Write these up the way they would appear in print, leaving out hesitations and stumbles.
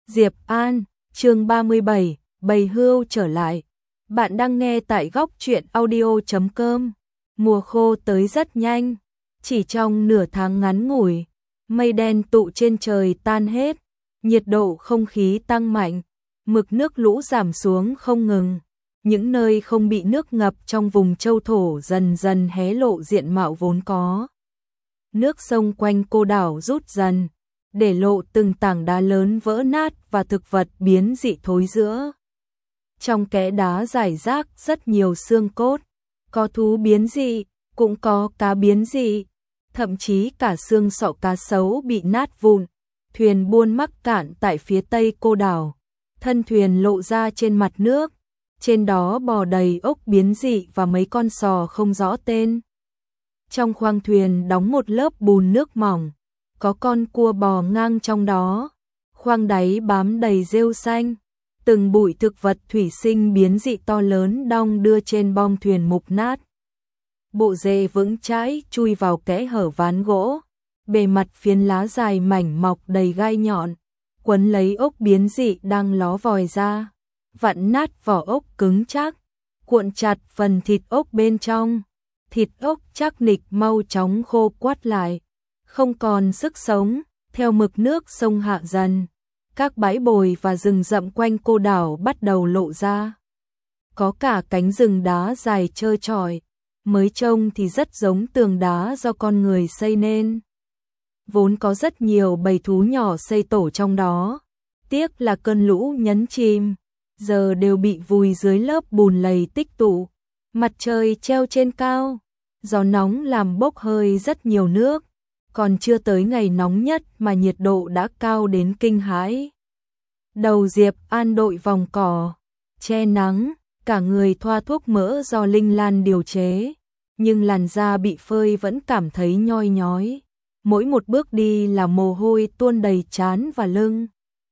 Diệp An, chương 37, Bầy Hươu trở lại. Bạn đang nghe tại góc truyện audio.com. Mùa khô tới rất nhanh, chỉ trong nửa tháng ngắn ngủi, mây đen tụ trên trời tan hết, nhiệt độ không khí tăng mạnh, mực nước lũ giảm xuống không ngừng. Những nơi không bị nước ngập trong vùng châu thổ dần dần hé lộ diện mạo vốn có. Nước sông quanh cô đảo rút dần, để lộ từng tảng đá lớn vỡ nát và thực vật biến dị thối rữa. Trong kẽ đá rải rác rất nhiều xương cốt, có thú biến dị, cũng có cá biến dị, thậm chí cả xương sọ cá sấu bị nát vụn. Thuyền buôn mắc cạn tại phía tây cô đảo, thân thuyền lộ ra trên mặt nước, trên đó bò đầy ốc biến dị và mấy con sò không rõ tên. Trong khoang thuyền đóng một lớp bùn nước mỏng, có con cua bò ngang trong đó, khoang đáy bám đầy rêu xanh, từng bụi thực vật thủy sinh biến dị to lớn đong đưa trên bong thuyền mục nát. Bộ rễ vững chãi chui vào kẽ hở ván gỗ, bề mặt phiến lá dài mảnh mọc đầy gai nhọn, quấn lấy ốc biến dị đang ló vòi ra, vặn nát vỏ ốc cứng chắc, cuộn chặt phần thịt ốc bên trong. Thịt ốc chắc nịch mau chóng khô quắt lại, không còn sức sống. Theo mực nước sông hạ dần, các bãi bồi và rừng rậm quanh cô đảo bắt đầu lộ ra. Có cả cánh rừng đá dài trơ trọi, mới trông thì rất giống tường đá do con người xây nên. Vốn có rất nhiều bầy thú nhỏ xây tổ trong đó, tiếc là cơn lũ nhấn chìm, giờ đều bị vùi dưới lớp bùn lầy tích tụ. Mặt trời treo trên cao, gió nóng làm bốc hơi rất nhiều nước, còn chưa tới ngày nóng nhất mà nhiệt độ đã cao đến kinh hãi. Đầu Diệp An đội vòng cỏ, che nắng, cả người thoa thuốc mỡ do Linh Lan điều chế, nhưng làn da bị phơi vẫn cảm thấy nhoi nhói. Mỗi một bước đi là mồ hôi tuôn đầy trán và lưng.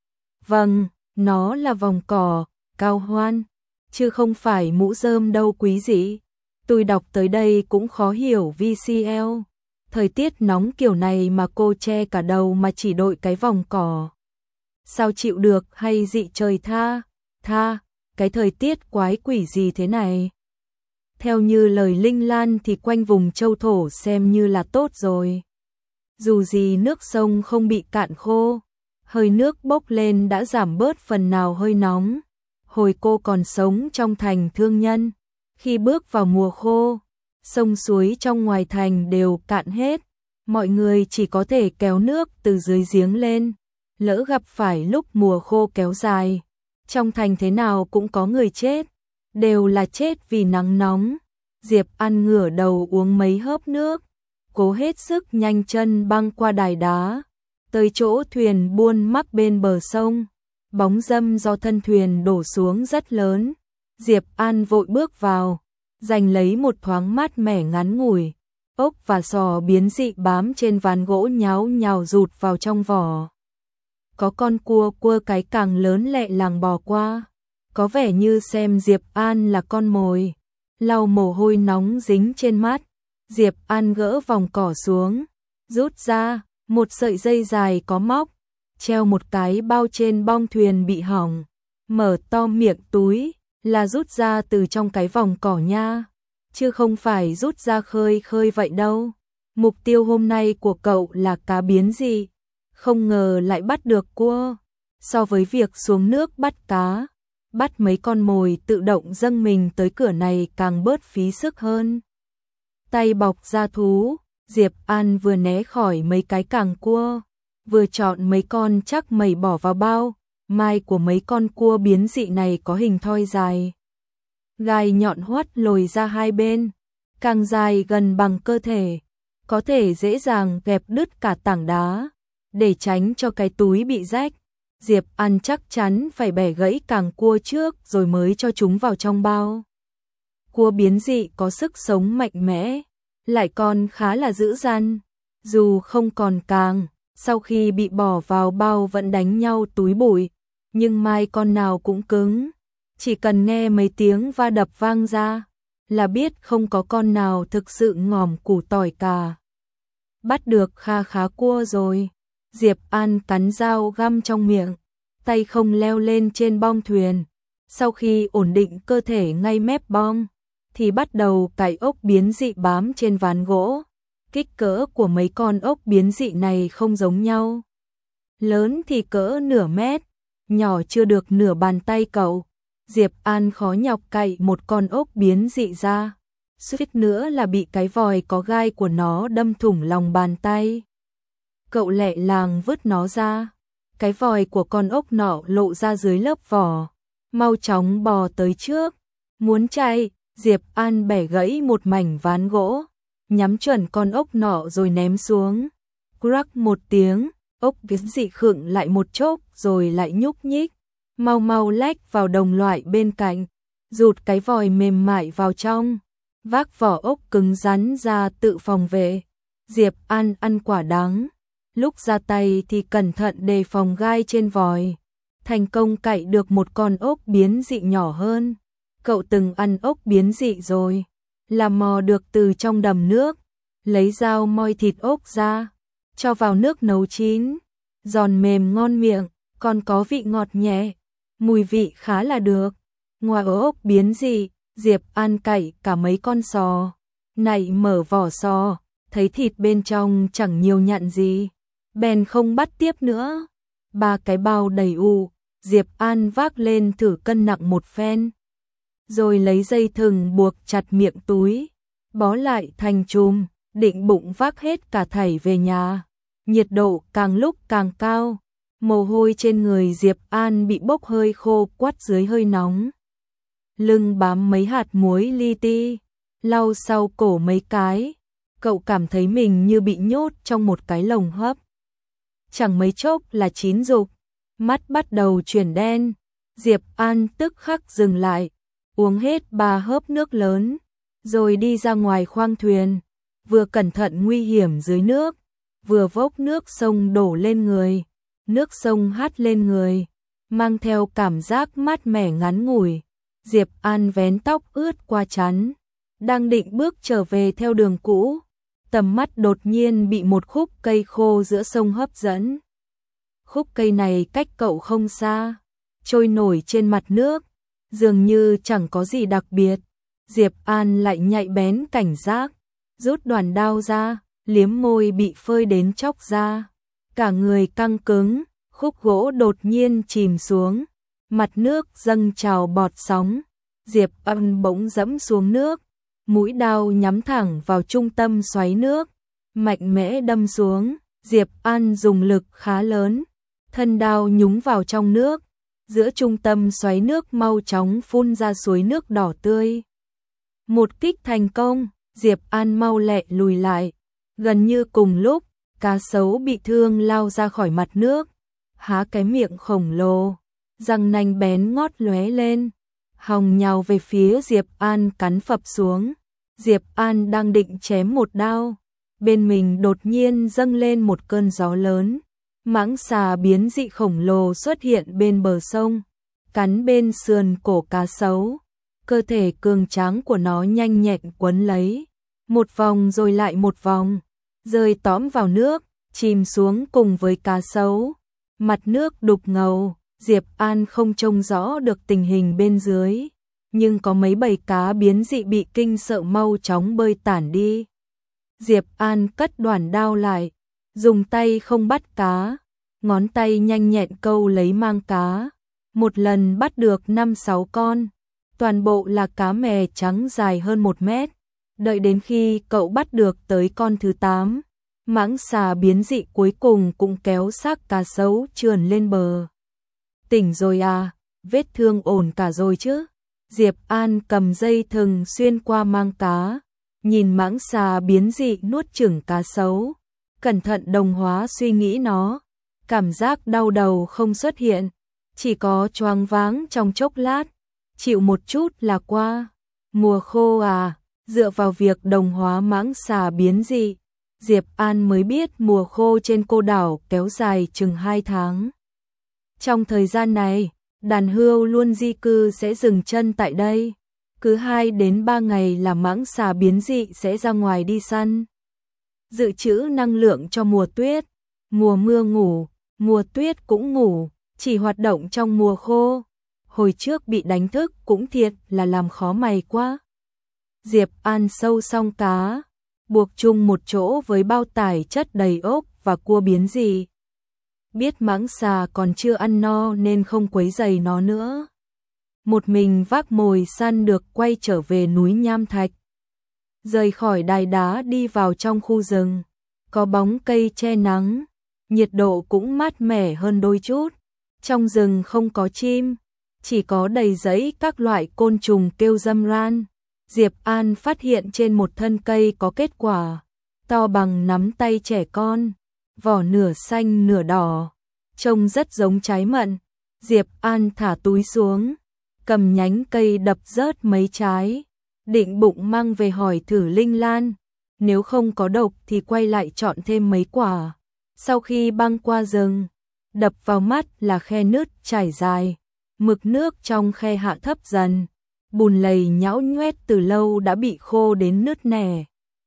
Vâng, nó là vòng cỏ, cao hoan, chứ không phải mũ rơm đâu quý dị. Tôi đọc tới đây cũng khó hiểu VCL. Thời tiết nóng kiểu này mà cô che cả đầu mà chỉ đội cái vòng cỏ. Sao chịu được hay dị trời tha, cái thời tiết quái quỷ gì thế này. Theo như lời Linh Lan thì quanh vùng châu thổ xem như là tốt rồi. Dù gì nước sông không bị cạn khô, hơi nước bốc lên đã giảm bớt phần nào hơi nóng. Hồi cô còn sống trong thành thương nhân, khi bước vào mùa khô, sông suối trong ngoài thành đều cạn hết, mọi người chỉ có thể kéo nước từ dưới giếng lên. Lỡ gặp phải lúc mùa khô kéo dài, trong thành thế nào cũng có người chết, đều là chết vì nắng nóng. Diệp An ngửa đầu uống mấy hớp nước, cố hết sức nhanh chân băng qua đài đá, tới chỗ thuyền buôn mắc bên bờ sông. Bóng râm do thân thuyền đổ xuống rất lớn, Diệp An vội bước vào, giành lấy một thoáng mát mẻ ngắn ngủi. Ốc và sò biến dị bám trên ván gỗ nháo nhào rụt vào trong vỏ. Có con cua cái càng lớn lẹ làng bò qua, có vẻ như xem Diệp An là con mồi. Lau mồ hôi nóng dính trên mắt, Diệp An gỡ vòng cỏ xuống, rút ra một sợi dây dài có móc, treo một cái bao trên bong thuyền bị hỏng, mở to miệng túi, là rút ra từ trong cái vòng cỏ nha, chứ không phải rút ra khơi vậy đâu. Mục tiêu hôm nay của cậu là cá biến dị, không ngờ lại bắt được cua. So với việc xuống nước bắt cá, bắt mấy con mồi tự động dâng mình tới cửa này càng bớt phí sức hơn. Tay bọc da thú, Diệp An vừa né khỏi mấy cái càng cua, vừa chọn mấy con chắc mẩy bỏ vào bao. Mai của mấy con cua biến dị này có hình thoi dài, gai nhọn hoắt lồi ra hai bên, càng dài gần bằng cơ thể, có thể dễ dàng gẹp đứt cả tảng đá. Để tránh cho cái túi bị rách, Diệp An chắc chắn phải bẻ gãy càng cua trước rồi mới cho chúng vào trong bao. Cua biến dị có sức sống mạnh mẽ, lại còn khá là dữ dằn, dù không còn càng, sau khi bị bỏ vào bao vẫn đánh nhau túi bụi, nhưng mai con nào cũng cứng, chỉ cần nghe mấy tiếng va đập vang ra là biết không có con nào thực sự ngòm củ tỏi cả. Bắt được khá cua rồi. Diệp An cắn dao găm trong miệng, tay không leo lên trên bong thuyền. Sau khi ổn định cơ thể ngay mép bong, thì bắt đầu cày ốc biến dị bám trên ván gỗ. Kích cỡ của mấy con ốc biến dị này không giống nhau. Lớn thì cỡ nửa mét, nhỏ chưa được nửa bàn tay cậu. Diệp An khó nhọc cày một con ốc biến dị ra, suýt nữa là bị cái vòi có gai của nó đâm thủng lòng bàn tay. Cậu lẹ làng vứt nó ra, cái vòi của con ốc nọ lộ ra dưới lớp vỏ, mau chóng bò tới trước. Muốn chạy, Diệp An bẻ gãy một mảnh ván gỗ, nhắm chuẩn con ốc nọ rồi ném xuống. Crack một tiếng, ốc biến dị khựng lại một chốc rồi lại nhúc nhích, mau mau lách vào đồng loại bên cạnh, rụt cái vòi mềm mại vào trong, vác vỏ ốc cứng rắn ra tự phòng vệ. Diệp An ăn quả đắng, lúc ra tay thì cẩn thận đề phòng gai trên vòi, thành công cạy được một con ốc biến dị nhỏ hơn. Cậu từng ăn ốc biến dị rồi, là mò được từ trong đầm nước, lấy dao moi thịt ốc ra, cho vào nước nấu chín, giòn mềm ngon miệng, còn có vị ngọt nhẹ, mùi vị khá là được. Ngoài ốc biến dị, Diệp An cạy cả mấy con sò, nãy mở vỏ sò, thấy thịt bên trong chẳng nhiều nhặn gì, bèn không bắt tiếp nữa. 3 cái bao đầy ụ, Diệp An vác lên thử cân nặng một phen, rồi lấy dây thừng buộc chặt miệng túi, bó lại thành chùm, định bụng vác hết cả thảy về nhà. Nhiệt độ càng lúc càng cao, mồ hôi trên người Diệp An bị bốc hơi khô quắt dưới hơi nóng. Lưng bám mấy hạt muối li ti, lau sau cổ mấy cái, cậu cảm thấy mình như bị nhốt trong một cái lồng hấp. Chẳng mấy chốc là chín rục, mắt bắt đầu chuyển đen, Diệp An tức khắc dừng lại, uống hết 3 hớp nước lớn, rồi đi ra ngoài khoang thuyền, vừa cẩn thận nguy hiểm dưới nước, vừa vốc nước sông đổ lên người, nước sông hắt lên người, mang theo cảm giác mát mẻ ngắn ngủi. Diệp An vén tóc ướt qua trán, đang định bước trở về theo đường cũ, tầm mắt đột nhiên bị một khúc cây khô giữa sông hấp dẫn. Khúc cây này cách cậu không xa, trôi nổi trên mặt nước, dường như chẳng có gì đặc biệt. Diệp An lại nhạy bén cảnh giác, rút đoàn đao ra, liếm môi bị phơi đến chóc ra, cả người căng cứng. Khúc gỗ đột nhiên chìm xuống, mặt nước dâng trào bọt sóng. Diệp An bỗng dẫm xuống nước, mũi đao nhắm thẳng vào trung tâm xoáy nước, mạnh mẽ đâm xuống. Diệp An dùng lực khá lớn, thân đao nhúng vào trong nước, giữa trung tâm xoáy nước mau chóng phun ra suối nước đỏ tươi. Một kích thành công, Diệp An mau lẹ lùi lại. Gần như cùng lúc, cá sấu bị thương lao ra khỏi mặt nước, há cái miệng khổng lồ, răng nanh bén ngót lóe lên, hòng nhào về phía Diệp An cắn phập xuống. Diệp An đang định chém một đao, bên mình đột nhiên dâng lên một cơn gió lớn. Mãng xà biến dị khổng lồ xuất hiện bên bờ sông, cắn bên sườn cổ cá sấu. Cơ thể cường tráng của nó nhanh nhẹn quấn lấy, một vòng rồi lại một vòng, rơi tõm vào nước, chìm xuống cùng với cá sấu. Mặt nước đục ngầu, Diệp An không trông rõ được tình hình bên dưới, nhưng có mấy bầy cá biến dị bị kinh sợ mau chóng bơi tản đi. Diệp An cất đoạn đao lại, dùng tay không bắt cá, ngón tay nhanh nhẹn câu lấy mang cá, một lần bắt được 5-6 con, toàn bộ là cá mè trắng dài hơn 1 mét. Đợi đến khi cậu bắt được tới con thứ 8, mãng xà biến dị cuối cùng cũng kéo xác cá sấu trườn lên bờ. Tỉnh rồi à, vết thương ổn cả rồi chứ? Diệp An cầm dây thừng xuyên qua mang cá, nhìn mãng xà biến dị nuốt chửng cá sấu, cẩn thận đồng hóa suy nghĩ nó. Cảm giác đau đầu không xuất hiện, chỉ có choáng váng trong chốc lát, chịu một chút là qua. Mùa khô à, dựa vào việc đồng hóa mãng xà biến dị, Diệp An mới biết mùa khô trên cô đảo kéo dài chừng 2 tháng. Trong thời gian này, đàn hươu luôn di cư sẽ dừng chân tại đây. Cứ 2 đến 3 ngày là mãng xà biến dị sẽ ra ngoài đi săn, dự trữ năng lượng cho mùa tuyết. Mùa mưa ngủ, mùa tuyết cũng ngủ, chỉ hoạt động trong mùa khô. Hồi trước bị đánh thức cũng thiệt là làm khó mày quá. Diệp An sâu xong cá, buộc chung một chỗ với bao tải chất đầy ốc và cua biến dị. Biết mãng xà còn chưa ăn no nên không quấy rầy nó nữa. Một mình vác mồi săn được quay trở về núi Nham Thạch. Rời khỏi đài đá đi vào trong khu rừng, có bóng cây che nắng, nhiệt độ cũng mát mẻ hơn đôi chút. Trong rừng không có chim, chỉ có đầy rẫy các loại côn trùng kêu râm ran. Diệp An phát hiện trên một thân cây có kết quả, to bằng nắm tay trẻ con, vỏ nửa xanh nửa đỏ, trông rất giống trái mận. Diệp An thả túi xuống, cầm nhánh cây đập rớt mấy trái, định bụng mang về hỏi thử Linh Lan, nếu không có độc thì quay lại chọn thêm mấy quả. Sau khi băng qua rừng, đập vào mắt là khe nứt trải dài, mực nước trong khe hạ thấp dần, bùn lầy nhão nhoét từ lâu đã bị khô đến nứt nẻ.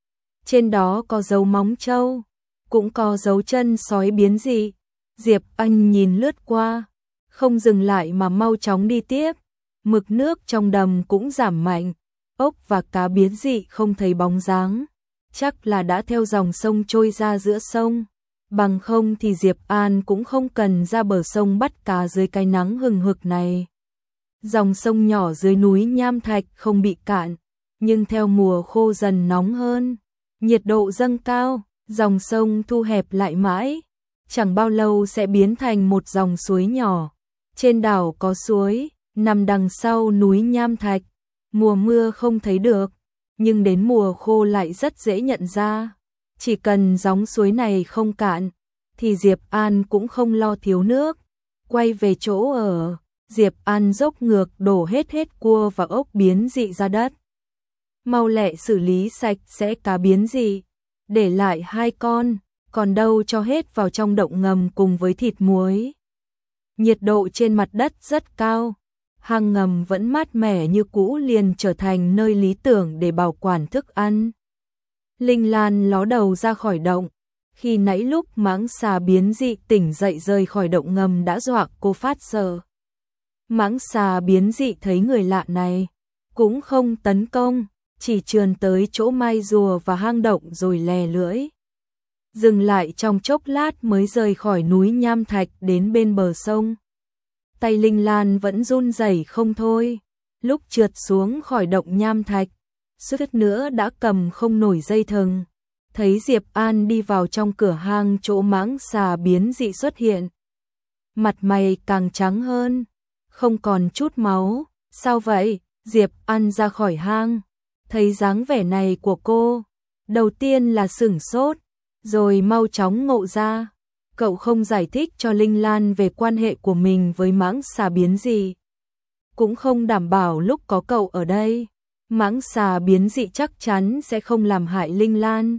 Trên đó có dấu móng trâu, cũng có dấu chân sói biến dị. Diệp Anh nhìn lướt qua, không dừng lại mà mau chóng đi tiếp. Mực nước trong đầm cũng giảm mạnh, ốc và cá biến dị không thấy bóng dáng, chắc là đã theo dòng sông trôi ra giữa sông. Bằng không thì Diệp An cũng không cần ra bờ sông bắt cá dưới cái nắng hừng hực này. Dòng sông nhỏ dưới núi Nham Thạch không bị cạn, nhưng theo mùa khô dần nóng hơn, nhiệt độ dâng cao, dòng sông thu hẹp lại mãi, chẳng bao lâu sẽ biến thành một dòng suối nhỏ. Trên đảo có suối, nằm đằng sau núi Nham Thạch, mùa mưa không thấy được, nhưng đến mùa khô lại rất dễ nhận ra. Chỉ cần gióng suối này không cạn, thì Diệp An cũng không lo thiếu nước. Quay về chỗ ở, Diệp An dốc ngược đổ hết cua và ốc biến dị ra đất. Mau lẹ xử lý sạch sẽ cá biến dị, để lại 2 con, còn đâu cho hết vào trong động ngầm cùng với thịt muối. Nhiệt độ trên mặt đất rất cao, hang ngầm vẫn mát mẻ như cũ liền trở thành nơi lý tưởng để bảo quản thức ăn. Linh Lan ló đầu ra khỏi động, khi nãy lúc mãng xà biến dị tỉnh dậy rời khỏi động ngầm đã dọa cô phát sợ. Mãng xà biến dị thấy người lạ này, cũng không tấn công, chỉ trườn tới chỗ mai rùa và hang động rồi lè lưỡi. Dừng lại trong chốc lát mới rời khỏi núi Nham Thạch đến bên bờ sông. Tay Linh Lan vẫn run rẩy không thôi, lúc trượt xuống khỏi động Nham Thạch, suýt nữa đã cầm không nổi dây thừng. Thấy Diệp An đi vào trong cửa hang chỗ mãng xà biến dị xuất hiện. Mặt mày càng trắng hơn, không còn chút máu. Sao vậy? Diệp An ra khỏi hang, thấy dáng vẻ này của cô, đầu tiên là sửng sốt, rồi mau chóng ngộ ra. Cậu không giải thích cho Linh Lan về quan hệ của mình với mãng xà biến dị, cũng không đảm bảo lúc có cậu ở đây, mãng xà biến dị chắc chắn sẽ không làm hại Linh Lan.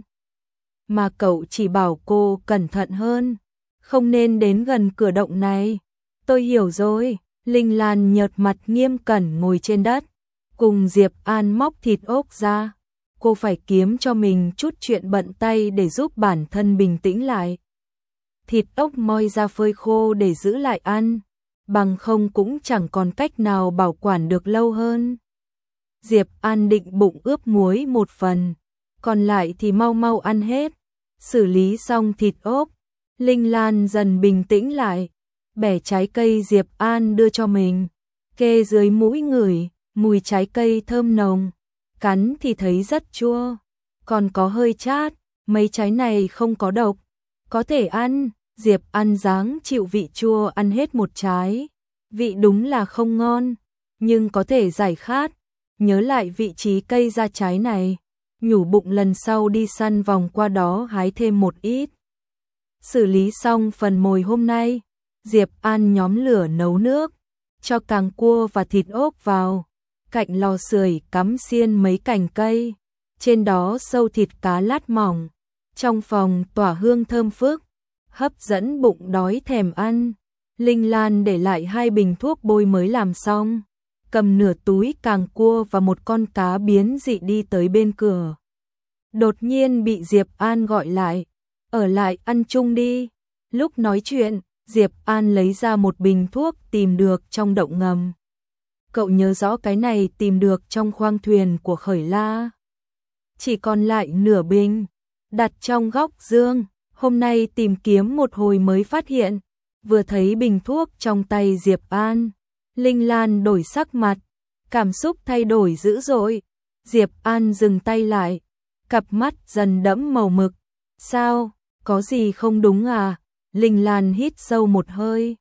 Mà cậu chỉ bảo cô cẩn thận hơn, không nên đến gần cửa động này. Tôi hiểu rồi. Linh Lan nhợt mặt nghiêm cẩn ngồi trên đất, cùng Diệp An móc thịt ốc ra. Cô phải kiếm cho mình chút chuyện bận tay để giúp bản thân bình tĩnh lại. Thịt ốc moi ra phơi khô để giữ lại ăn, bằng không cũng chẳng còn cách nào bảo quản được lâu hơn. Diệp An định bụng ướp muối một phần, còn lại thì mau mau ăn hết. Xử lý xong thịt ốc, Linh Lan dần bình tĩnh lại, bẻ trái cây Diệp An đưa cho mình, kê dưới mũi ngửi, mùi trái cây thơm nồng, cắn thì thấy rất chua, còn có hơi chát, mấy trái này không có độc, có thể ăn. Diệp An dáng chịu vị chua ăn hết một trái, vị đúng là không ngon, nhưng có thể giải khát. Nhớ lại vị trí cây ra trái này, nhủ bụng lần sau đi săn vòng qua đó hái thêm một ít. Xử lý xong phần mồi hôm nay, Diệp An nhóm lửa nấu nước, cho càng cua và thịt ốc vào, cạnh lò sưởi cắm xiên mấy cành cây, trên đó sâu thịt cá lát mỏng, trong phòng tỏa hương thơm phức, hấp dẫn bụng đói thèm ăn. Linh Lan để lại 2 bình thuốc bôi mới làm xong, cầm nửa túi càng cua và một con cá biến dị đi tới bên cửa. Đột nhiên bị Diệp An gọi lại, ở lại ăn chung đi. Lúc nói chuyện, Diệp An lấy ra một bình thuốc tìm được trong động ngầm. Cậu nhớ rõ cái này tìm được trong khoang thuyền của Khởi La. Chỉ còn lại nửa bình, đặt trong góc giường. Hôm nay tìm kiếm một hồi mới phát hiện. Vừa thấy bình thuốc trong tay Diệp An, Linh Lan đổi sắc mặt, cảm xúc thay đổi dữ dội. Diệp An dừng tay lại, cặp mắt dần đẫm màu mực. Sao, có gì không đúng à? Linh Lan hít sâu một hơi.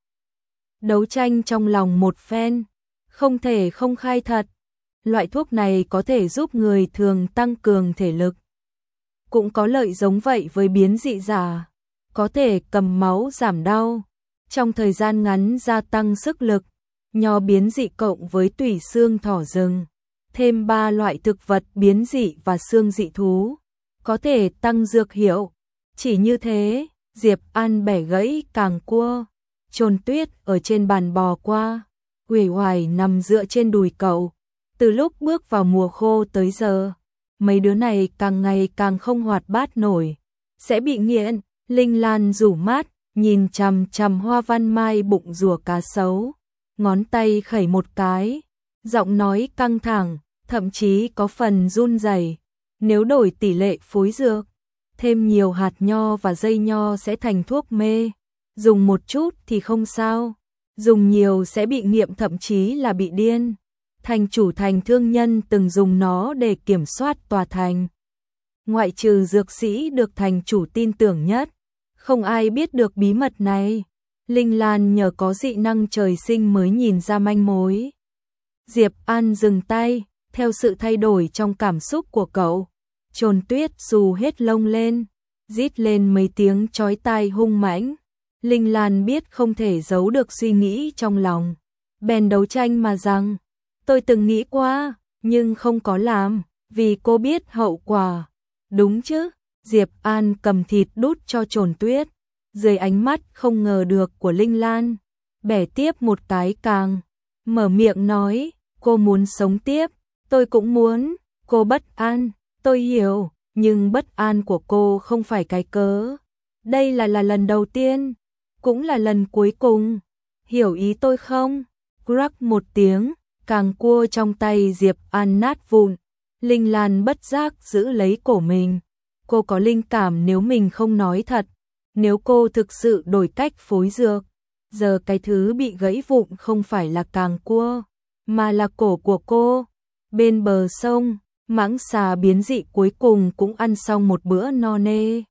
Đấu tranh trong lòng một phen, không thể không khai thật. Loại thuốc này có thể giúp người thường tăng cường thể lực. Cũng có lợi giống vậy với biến dị giả, có thể cầm máu giảm đau, trong thời gian ngắn gia tăng sức lực. Nho biến dị cộng với tủy xương thỏ rừng, thêm 3 loại thực vật biến dị và xương dị thú, có thể tăng dược hiệu. Chỉ như thế, Diệp An bẻ gãy càng cua. Trồn Tuyết ở trên bàn bò qua, uể oải nằm dựa trên đùi cậu. Từ lúc bước vào mùa khô tới giờ, mấy đứa này càng ngày càng không hoạt bát nổi, sẽ bị nghiện. Linh Lan rủ mắt, nhìn chằm chằm hoa văn mai bụng rùa cá sấu, ngón tay khẩy một cái, giọng nói căng thẳng, thậm chí có phần run rẩy. Nếu đổi tỷ lệ phối dược, thêm nhiều hạt nho và dây nho sẽ thành thuốc mê. Dùng một chút thì không sao, dùng nhiều sẽ bị nghiện, thậm chí là bị điên. Thành chủ Thành Thương Nhân từng dùng nó để kiểm soát tòa thành. Ngoại trừ dược sĩ được thành chủ tin tưởng nhất, không ai biết được bí mật này. Linh Lan nhờ có dị năng trời sinh mới nhìn ra manh mối. Diệp An dừng tay, theo sự thay đổi trong cảm xúc của cậu. Trồn Tuyết xù hết lông lên, rít lên mấy tiếng chói tai hung mãnh. Linh Lan biết không thể giấu được suy nghĩ trong lòng, bèn đấu tranh mà rằng, tôi từng nghĩ qua, nhưng không có làm, vì cô biết hậu quả. Đúng chứ? Diệp An cầm thịt đút cho Trồn Tuyết, dưới ánh mắt không ngờ được của Linh Lan, bẻ tiếp một cái càng, mở miệng nói, cô muốn sống tiếp, tôi cũng muốn. Cô bất an, tôi hiểu, nhưng bất an của cô không phải cái cớ. Đây là lần đầu tiên, cũng là lần cuối cùng. Hiểu ý tôi không? Crack một tiếng, càng cua trong tay Diệp An nát vụn. Linh Lan bất giác giữ lấy cổ mình. Cô có linh cảm nếu mình không nói thật, nếu cô thực sự đổi cách phối dược, giờ cái thứ bị gãy vụn không phải là càng cua, mà là cổ của cô. Bên bờ sông, mãng xà biến dị cuối cùng cũng ăn xong một bữa no nê.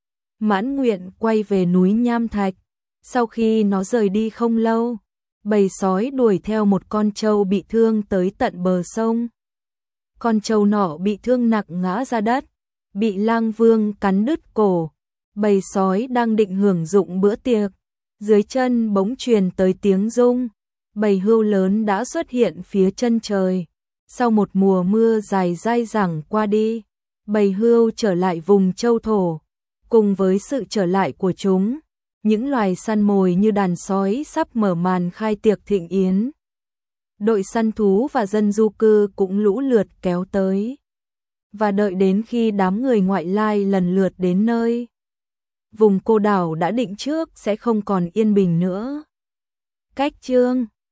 Mãn nguyện quay về núi Nham Thạch. Sau khi nó rời đi không lâu, bầy sói đuổi theo một con trâu bị thương tới tận bờ sông. Con trâu nọ bị thương nặng ngã ra đất, bị Lang Vương cắn đứt cổ. Bầy sói đang định hưởng dụng bữa tiệc, dưới chân bỗng truyền tới tiếng rung. Bầy hươu lớn đã xuất hiện phía chân trời. Sau một mùa mưa dài dai dẳng qua đi, bầy hươu trở lại vùng châu thổ. Cùng với sự trở lại của chúng, những loài săn mồi như đàn sói sắp mở màn khai tiệc thịnh yến. Đội săn thú và dân du cư cũng lũ lượt kéo tới. Và đợi đến khi đám người ngoại lai lần lượt đến nơi, vùng cô đảo đã định trước sẽ không còn yên bình nữa. Cách chương